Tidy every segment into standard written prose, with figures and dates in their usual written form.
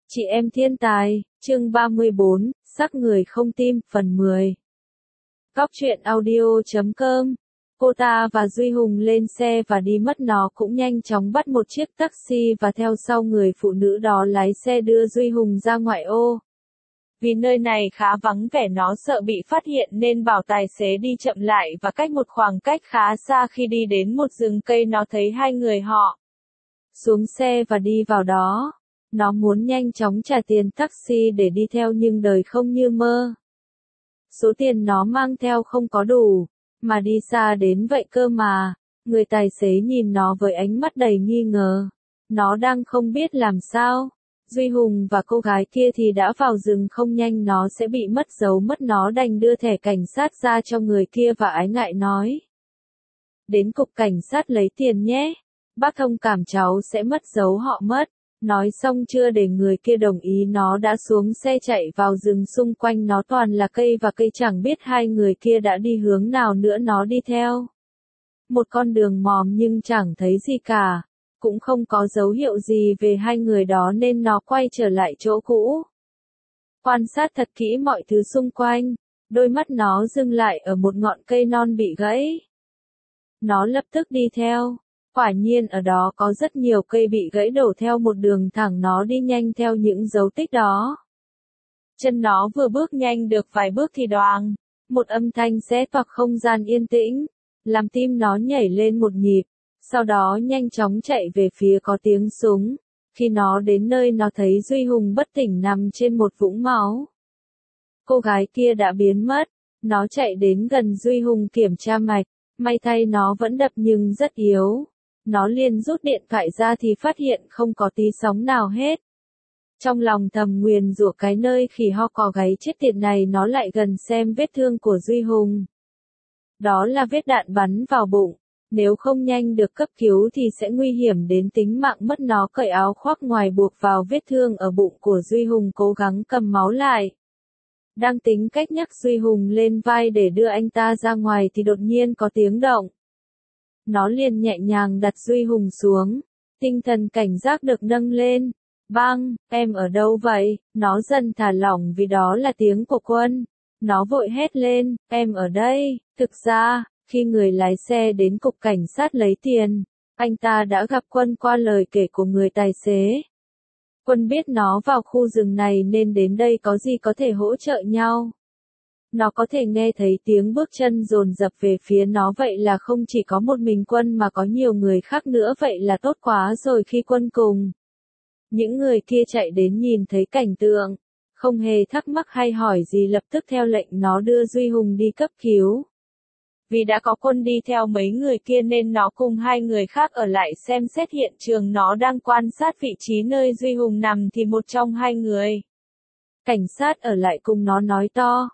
Chị em thiên tài, chương 34, sắc người không tim, phần 10. Cóc truyện audio.com. Cô ta và Duy Hùng lên xe và đi mất, nó cũng nhanh chóng bắt một chiếc taxi và theo sau người phụ nữ đó lái xe đưa Duy Hùng ra ngoại ô. Vì nơi này khá vắng vẻ, nó sợ bị phát hiện nên bảo tài xế đi chậm lại và cách một khoảng cách khá xa. Khi đi đến một rừng cây, nó thấy hai người họ xuống xe và đi vào đó. Nó muốn nhanh chóng trả tiền taxi để đi theo nhưng đời không như mơ. Số tiền nó mang theo không có đủ, mà đi xa đến vậy cơ mà. Người tài xế nhìn nó với ánh mắt đầy nghi ngờ. Nó đang không biết làm sao. Duy Hùng và cô gái kia thì đã vào rừng, không nhanh nó sẽ bị mất dấu mất. Nó đành đưa thẻ cảnh sát ra cho người kia và ái ngại nói: đến cục cảnh sát lấy tiền nhé. Bác thông cảm, cháu sẽ mất dấu họ mất. Nói xong chưa để người kia đồng ý, nó đã xuống xe chạy vào rừng. Xung quanh nó toàn là cây và cây, chẳng biết hai người kia đã đi hướng nào nữa. Nó đi theo một con đường mòn nhưng chẳng thấy gì cả, cũng không có dấu hiệu gì về hai người đó nên nó quay trở lại chỗ cũ. Quan sát thật kỹ mọi thứ xung quanh, đôi mắt nó dừng lại ở một ngọn cây non bị gãy. Nó lập tức đi theo. Quả nhiên ở đó có rất nhiều cây bị gãy đổ theo một đường thẳng. Nó đi nhanh theo những dấu tích đó. Chân nó vừa bước nhanh được vài bước thì đoàng, một âm thanh xé toạc không gian yên tĩnh, làm tim nó nhảy lên một nhịp. Sau đó nhanh chóng chạy về phía có tiếng súng. Khi nó đến nơi, nó thấy Duy Hùng bất tỉnh nằm trên một vũng máu. Cô gái kia đã biến mất. Nó chạy đến gần Duy Hùng kiểm tra mạch. May thay nó vẫn đập nhưng rất yếu. Nó liền rút điện thoại ra thì phát hiện không có tí sóng nào hết. Trong lòng thầm nguyền rủa cái nơi khỉ ho cò gáy chết tiệt này. Nó lại gần xem vết thương của Duy Hùng. Đó là vết đạn bắn vào bụng. Nếu không nhanh được cấp cứu thì sẽ nguy hiểm đến tính mạng mất. Nó cởi áo khoác ngoài buộc vào vết thương ở bụng của Duy Hùng, cố gắng cầm máu lại. Đang tính cách nhấc Duy Hùng lên vai để đưa anh ta ra ngoài thì đột nhiên có tiếng động. Nó liền nhẹ nhàng đặt Duy Hùng xuống. Tinh thần cảnh giác được nâng lên. Bang, em ở đâu vậy? Nó dần thả lỏng vì đó là tiếng của Quân. Nó vội hét lên, em ở đây. Thực ra, khi người lái xe đến cục cảnh sát lấy tiền, anh ta đã gặp Quân qua lời kể của người tài xế. Quân biết nó vào khu rừng này nên đến đây có gì có thể hỗ trợ nhau. Nó có thể nghe thấy tiếng bước chân dồn dập về phía nó, vậy là không chỉ có một mình Quân mà có nhiều người khác nữa, vậy là tốt quá rồi. Khi Quân cùng những người kia chạy đến nhìn thấy cảnh tượng, không hề thắc mắc hay hỏi gì, lập tức theo lệnh nó đưa Duy Hùng đi cấp cứu. Vì đã có Quân đi theo mấy người kia nên nó cùng hai người khác ở lại xem xét hiện trường. Nó đang quan sát vị trí nơi Duy Hùng nằm thì một trong hai người cảnh sát ở lại cùng nó nói to: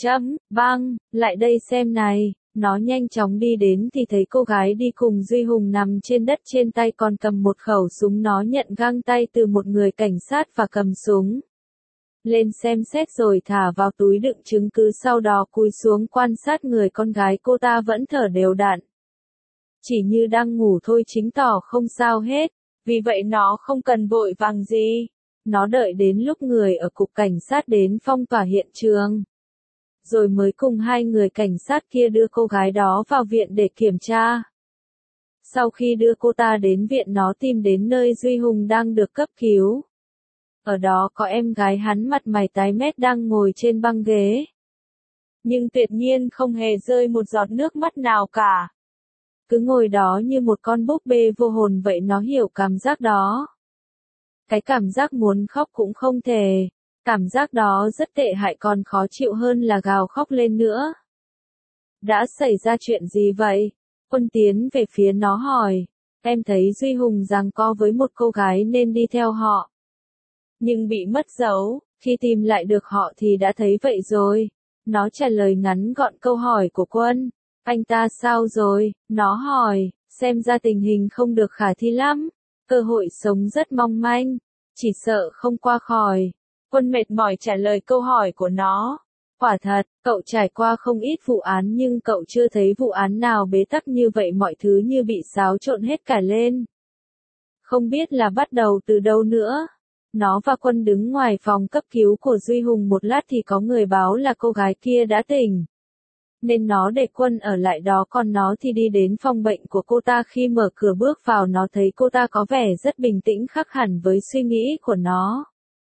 băng, lại đây xem này. Nó nhanh chóng đi đến thì thấy cô gái đi cùng Duy Hùng nằm trên đất, trên tay còn cầm một khẩu súng. Nó nhận găng tay từ một người cảnh sát và cầm súng lên xem xét rồi thả vào túi đựng chứng cứ, sau đó cúi xuống quan sát người con gái. Cô ta vẫn thở đều đặn, chỉ như đang ngủ thôi, chứng tỏ không sao hết. Vì vậy nó không cần vội vàng gì. Nó đợi đến lúc người ở cục cảnh sát đến phong tỏa hiện trường, rồi mới cùng hai người cảnh sát kia đưa cô gái đó vào viện để kiểm tra. Sau khi đưa cô ta đến viện, nó tìm đến nơi Duy Hùng đang được cấp cứu. Ở đó có em gái hắn, mặt mày tái mét, đang ngồi trên băng ghế. Nhưng tuyệt nhiên không hề rơi một giọt nước mắt nào cả. Cứ ngồi đó như một con búp bê vô hồn vậy. Nó hiểu cảm giác đó. Cái cảm giác muốn khóc cũng không thể. Cảm giác đó rất tệ hại, còn khó chịu hơn là gào khóc lên nữa. Đã xảy ra chuyện gì vậy? Quân tiến về phía nó hỏi. Em thấy Duy Hùng giằng co với một cô gái nên đi theo họ, nhưng bị mất dấu. Khi tìm lại được họ thì đã thấy vậy rồi. Nó trả lời ngắn gọn câu hỏi của Quân. Anh ta sao rồi? Nó hỏi. Xem ra tình hình không được khả thi lắm. Cơ hội sống rất mong manh. Chỉ sợ không qua khỏi. Quân mệt mỏi trả lời câu hỏi của nó. Quả thật, cậu trải qua không ít vụ án nhưng cậu chưa thấy vụ án nào bế tắc như vậy, mọi thứ như bị xáo trộn hết cả lên. Không biết là bắt đầu từ đâu nữa. Nó và Quân đứng ngoài phòng cấp cứu của Duy Hùng một lát thì có người báo là cô gái kia đã tỉnh. Nên nó để Quân ở lại đó, còn nó thì đi đến phòng bệnh của cô ta. Khi mở cửa bước vào, nó thấy cô ta có vẻ rất bình tĩnh, khác hẳn với suy nghĩ của nó.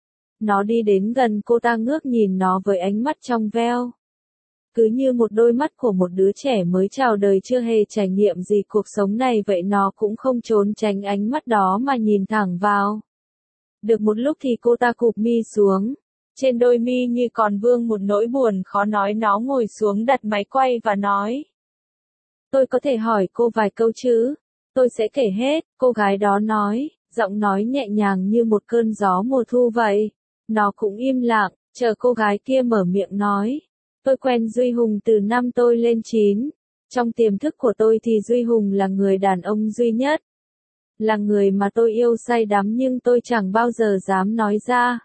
Nó đi đến gần cô ta, ngước nhìn nó với ánh mắt trong veo. Cứ như một đôi mắt của một đứa trẻ mới chào đời chưa hề trải nghiệm gì cuộc sống này vậy. Nó cũng không trốn tránh ánh mắt đó mà nhìn thẳng vào. Được một lúc thì cô ta cụp mi xuống. Trên đôi mi như còn vương một nỗi buồn khó nói. Nó ngồi xuống đặt máy quay và nói: "Tôi có thể hỏi cô vài câu chứ?" "Tôi sẽ kể hết," cô gái đó nói, giọng nói nhẹ nhàng như một cơn gió mùa thu vậy. Nó cũng im lặng, chờ cô gái kia mở miệng nói: "Tôi quen Duy Hùng từ năm tôi lên 9. Trong tiềm thức của tôi thì Duy Hùng là người đàn ông duy nhất. Là người mà tôi yêu say đắm nhưng tôi chẳng bao giờ dám nói ra.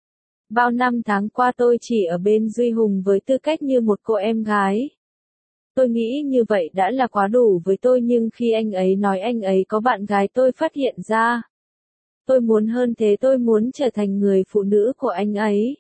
Bao năm tháng qua tôi chỉ ở bên Duy Hùng với tư cách như một cô em gái. Tôi nghĩ như vậy đã là quá đủ với tôi, nhưng khi anh ấy nói anh ấy có bạn gái tôi phát hiện ra. Tôi muốn hơn thế, tôi muốn trở thành người phụ nữ của anh ấy.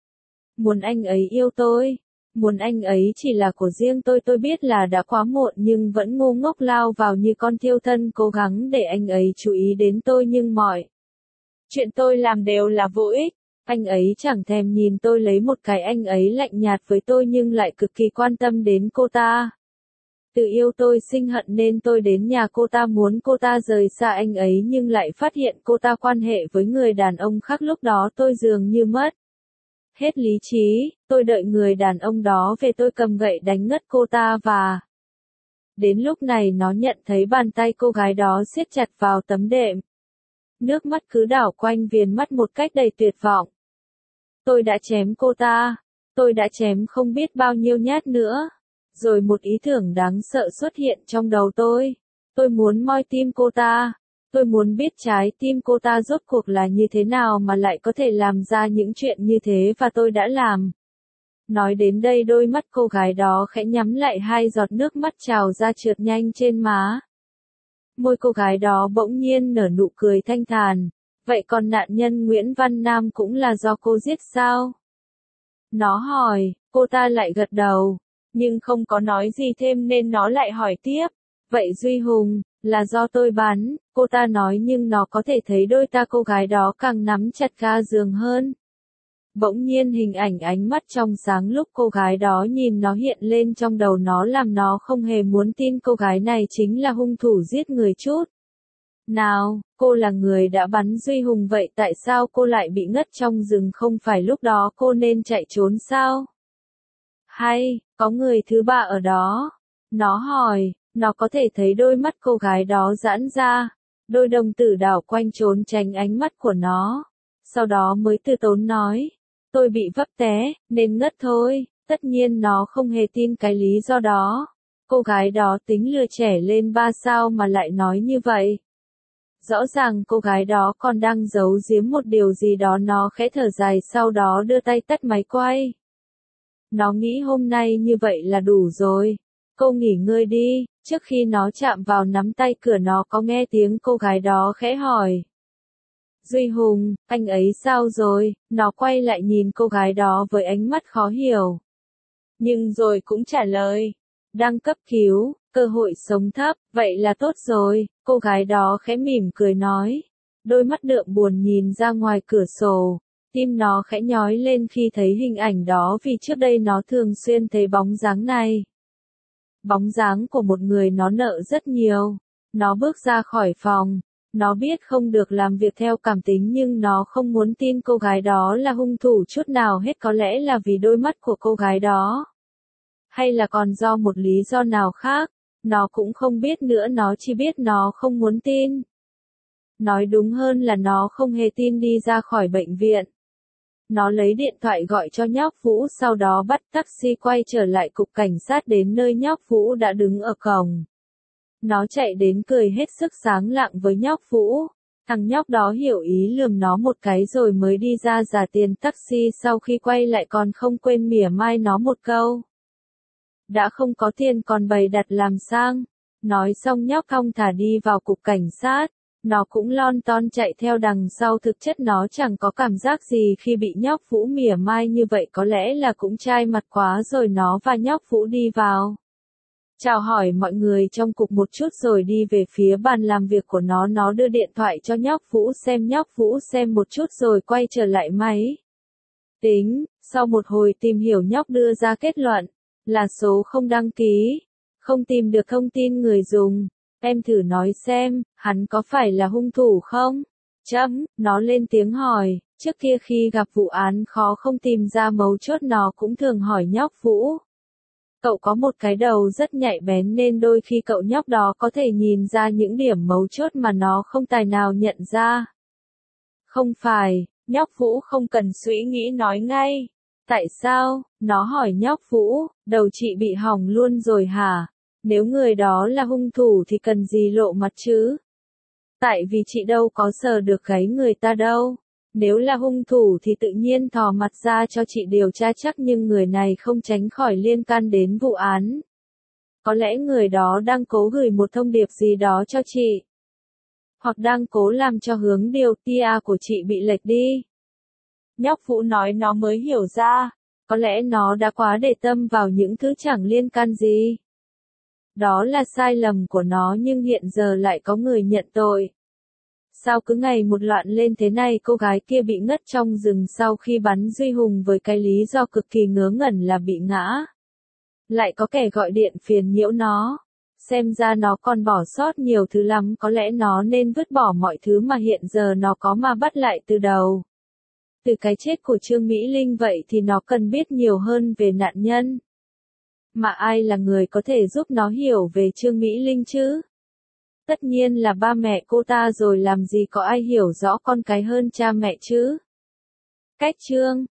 Muốn anh ấy yêu tôi. Muốn anh ấy chỉ là của riêng tôi. Tôi biết là đã quá muộn nhưng vẫn ngu ngốc lao vào như con thiêu thân, cố gắng để anh ấy chú ý đến tôi, nhưng mọi chuyện tôi làm đều là vô ích. Anh ấy chẳng thèm nhìn tôi lấy một cái, anh ấy lạnh nhạt với tôi nhưng lại cực kỳ quan tâm đến cô ta. Từ yêu tôi sinh hận nên tôi đến nhà cô ta muốn cô ta rời xa anh ấy, nhưng lại phát hiện cô ta quan hệ với người đàn ông khác. Lúc đó tôi dường như mất hết lý trí. Tôi đợi người đàn ông đó về, tôi cầm gậy đánh ngất cô ta và... Đến lúc này nó nhận thấy bàn tay cô gái đó siết chặt vào tấm đệm. Nước mắt cứ đảo quanh viền mắt một cách đầy tuyệt vọng. Tôi đã chém cô ta. Tôi đã chém không biết bao nhiêu nhát nữa. Rồi một ý tưởng đáng sợ xuất hiện trong đầu tôi. Tôi muốn moi tim cô ta. Tôi muốn biết trái tim cô ta rốt cuộc là như thế nào mà lại có thể làm ra những chuyện như thế, và tôi đã làm. Nói đến đây đôi mắt cô gái đó khẽ nhắm lại, hai giọt nước mắt trào ra trượt nhanh trên má. Môi cô gái đó bỗng nhiên nở nụ cười thanh thản. Vậy còn nạn nhân Nguyễn Văn Nam cũng là do cô giết sao? Nó hỏi, cô ta lại gật đầu, nhưng không có nói gì thêm nên nó lại hỏi tiếp. Vậy Duy Hùng, là do tôi bắn, cô ta nói, nhưng nó có thể thấy đôi ta cô gái đó càng nắm chặt ga giường hơn. Bỗng nhiên hình ảnh ánh mắt trong sáng lúc cô gái đó nhìn nó hiện lên trong đầu nó, làm nó không hề muốn tin cô gái này chính là hung thủ giết người. Chút nào, cô là người đã bắn Duy Hùng, vậy tại sao cô lại bị ngất trong rừng? Không phải lúc đó cô nên chạy trốn sao? Hay, có người thứ ba ở đó? Nó hỏi, nó có thể thấy đôi mắt cô gái đó giãn ra, đôi đồng tử đảo quanh trốn tránh ánh mắt của nó. Sau đó mới từ tốn nói, tôi bị vấp té, nên ngất thôi. Tất nhiên nó không hề tin cái lý do đó. Cô gái đó tính lừa trẻ lên 3 sao mà lại nói như vậy. Rõ ràng cô gái đó còn đang giấu giếm một điều gì đó. Nó khẽ thở dài, sau đó đưa tay tắt máy quay. Nó nghĩ hôm nay như vậy là đủ rồi. Cô nghỉ ngơi đi. Trước khi nó chạm vào nắm tay cửa, nó có nghe tiếng cô gái đó khẽ hỏi. Duy Hùng, anh ấy sao rồi? Nó quay lại nhìn cô gái đó với ánh mắt khó hiểu. Nhưng rồi cũng trả lời. Đang cấp cứu, cơ hội sống thấp, vậy là tốt rồi. Cô gái đó khẽ mỉm cười nói. Đôi mắt đượm buồn nhìn ra ngoài cửa sổ. Tim nó khẽ nhói lên khi thấy hình ảnh đó, vì trước đây nó thường xuyên thấy bóng dáng này. Bóng dáng của một người nó nợ rất nhiều. Nó bước ra khỏi phòng. Nó biết không được làm việc theo cảm tính, nhưng nó không muốn tin cô gái đó là hung thủ chút nào hết. Có lẽ là vì đôi mắt của cô gái đó. Hay là còn do một lý do nào khác. Nó cũng không biết nữa, nó chỉ biết nó không muốn tin. Nói đúng hơn là nó không hề tin. Đi ra khỏi bệnh viện. Nó lấy điện thoại gọi cho nhóc Vũ, sau đó bắt taxi quay trở lại cục cảnh sát. Đến nơi nhóc Vũ đã đứng ở cổng. Nó chạy đến cười hết sức sáng lạng với nhóc Vũ. Thằng nhóc đó hiểu ý lườm nó một cái rồi mới đi ra trả tiền taxi. Sau khi quay lại còn không quên mỉa mai nó một câu. Đã không có tiền còn bày đặt làm sang. Nói xong nhóc thong thả đi vào cục cảnh sát. Nó cũng lon ton chạy theo đằng sau, thực chất nó chẳng có cảm giác gì khi bị nhóc Vũ mỉa mai như vậy, có lẽ là cũng chai mặt quá rồi. Nó và nhóc Vũ đi vào, chào hỏi mọi người trong cục một chút rồi đi về phía bàn làm việc của nó đưa điện thoại cho nhóc Vũ xem một chút rồi quay trở lại máy tính. Sau một hồi tìm hiểu, nhóc đưa ra kết luận là số không đăng ký, không tìm được thông tin người dùng. Em thử nói xem, hắn có phải là hung thủ không? Nó lên tiếng hỏi, trước kia khi gặp vụ án khó không tìm ra mấu chốt nó cũng thường hỏi nhóc Vũ. Cậu có một cái đầu rất nhạy bén nên đôi khi cậu nhóc đó có thể nhìn ra những điểm mấu chốt mà nó không tài nào nhận ra. Không phải, nhóc Vũ không cần suy nghĩ nói ngay. Tại sao? Nó hỏi nhóc Vũ, đầu chị bị hỏng luôn rồi hả? Nếu người đó là hung thủ thì cần gì lộ mặt chứ? Tại vì chị đâu có sờ được gáy người ta đâu. Nếu là hung thủ thì tự nhiên thò mặt ra cho chị điều tra chắc, nhưng người này không tránh khỏi liên can đến vụ án. Có lẽ người đó đang cố gửi một thông điệp gì đó cho chị. Hoặc đang cố làm cho hướng điều tra của chị bị lệch đi. Nhóc Vũ nói nó mới hiểu ra. Có lẽ nó đã quá để tâm vào những thứ chẳng liên can gì. Đó là sai lầm của nó, nhưng hiện giờ lại có người nhận tội. Sao cứ ngày một loạn lên thế này? Cô gái kia bị ngất trong rừng sau khi bắn Duy Hùng với cái lý do cực kỳ ngớ ngẩn là bị ngã. Lại có kẻ gọi điện phiền nhiễu nó. Xem ra nó còn bỏ sót nhiều thứ lắm, có lẽ nó nên vứt bỏ mọi thứ mà hiện giờ nó có mà bắt lại từ đầu. Từ cái chết của Trương Mỹ Linh vậy thì nó cần biết nhiều hơn về nạn nhân. Mà ai là người có thể giúp nó hiểu về Trương Mỹ Linh chứ? Tất nhiên là ba mẹ cô ta rồi, làm gì có ai hiểu rõ con cái hơn cha mẹ chứ? Cách chương